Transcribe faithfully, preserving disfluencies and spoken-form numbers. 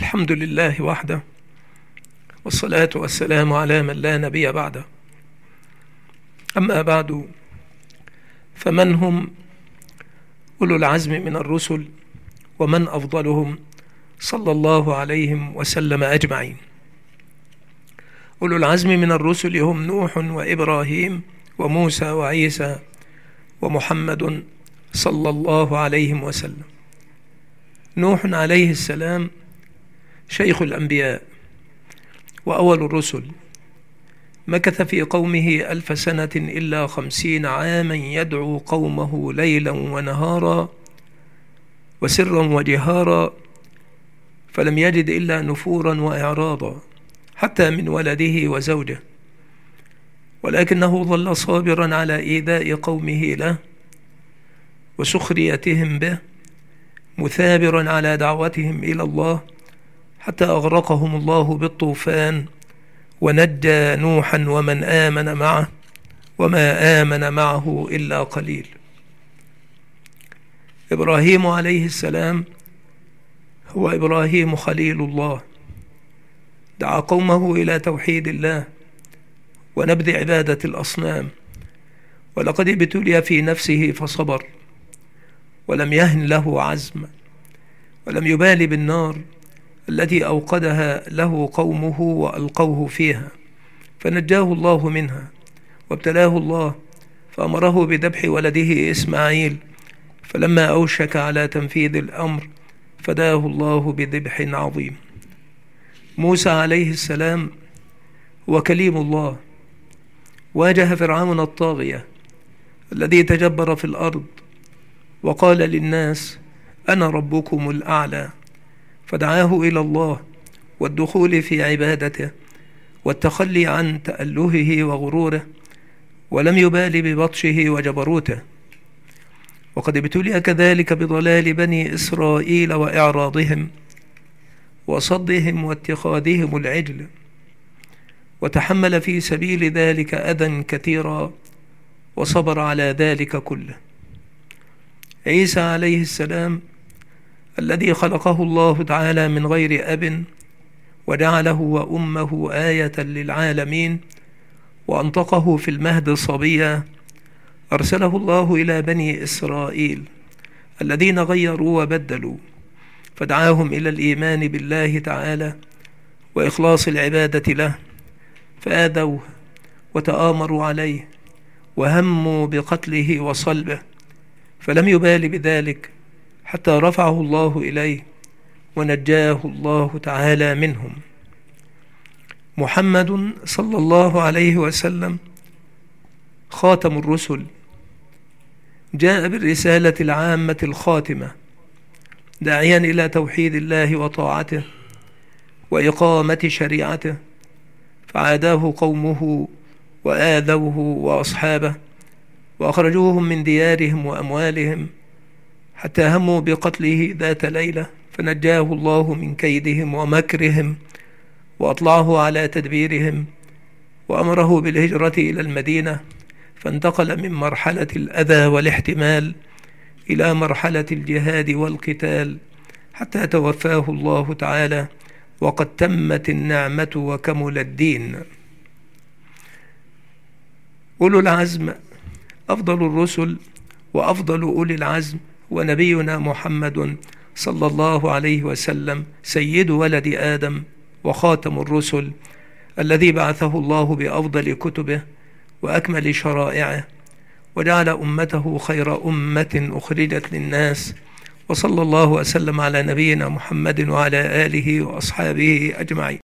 الحمد لله وحده، والصلاة والسلام على من لا نبي بعده. أما بعد، فمن هم أولو العزم من الرسل، ومن أفضلهم صلى الله عليهم وسلم أجمعين. أولو العزم من الرسل هم نوح وإبراهيم وموسى وعيسى ومحمد صلى الله عليه وسلم. نوح عليه السلام شيخ الأنبياء وأول الرسل، مكث في قومه ألف سنة إلا خمسين عاما يدعو قومه ليلا ونهارا وسرا وجهارا، فلم يجد إلا نفورا وإعراضا حتى من ولده وزوجه، ولكنه ظل صابرا على إيذاء قومه له وسخريتهم به، مثابرا على دعوتهم إلى الله، حتى أغرقهم الله بالطوفان ونجى نوحا ومن آمن معه، وما آمن معه إلا قليل. إبراهيم عليه السلام هو إبراهيم خليل الله، دعا قومه إلى توحيد الله ونبذ عبادة الأصنام، ولقد ابتلي في نفسه فصبر، ولم يهن له عزم، ولم يبال بالنار التي أوقدها له قومه وألقوه فيها، فنجاه الله منها، وابتلاه الله فأمره بذبح ولده إسماعيل، فلما أوشك على تنفيذ الأمر فداه الله بذبح عظيم. موسى عليه السلام هو كليم الله، واجه فرعون الطاغية الذي تجبر في الأرض وقال للناس أنا ربكم الأعلى، فدعاه إلى الله والدخول في عبادته والتخلي عن تألهه وغروره، ولم يبال ببطشه وجبروته. وقد ابتلي كذلك بضلال بني إسرائيل وإعراضهم وصدهم واتخاذهم العجل، وتحمل في سبيل ذلك أذى كثيرا وصبر على ذلك كله. عيسى عليه السلام الذي خلقه الله تعالى من غير أب وجعله وأمه آية للعالمين وأنطقه في المهد صبيا، أرسله الله إلى بني إسرائيل الذين غيروا وبدلوا، فدعاهم إلى الإيمان بالله تعالى وإخلاص العبادة له، فآذوه وتآمروا عليه وهموا بقتله وصلبه، فلم يبال بذلك حتى رفعه الله إليه ونجاه الله تعالى منهم. محمد صلى الله عليه وسلم خاتم الرسل، جاء بالرسالة العامة الخاتمة، داعيا إلى توحيد الله وطاعته وإقامة شريعته، فعاداه قومه وآذوه وأصحابه وأخرجوهم من ديارهم وأموالهم، حتى هموا بقتله ذات ليلة، فنجاه الله من كيدهم ومكرهم وأطلعه على تدبيرهم، وأمره بالهجرة إلى المدينة، فانتقل من مرحلة الأذى والاحتمال إلى مرحلة الجهاد والقتال، حتى توفاه الله تعالى وقد تمت النعمة وكمل الدين. أولو العزم أفضل الرسل وأفضل أولي العزم ونبينا محمد صلى الله عليه وسلم سيد ولد آدم وخاتم الرسل، الذي بعثه الله بأفضل كتبه وأكمل شرائعه، وجعل أمته خير أمة أخرجت للناس، وصلى الله وسلم على نبينا محمد وعلى آله وأصحابه أجمعين.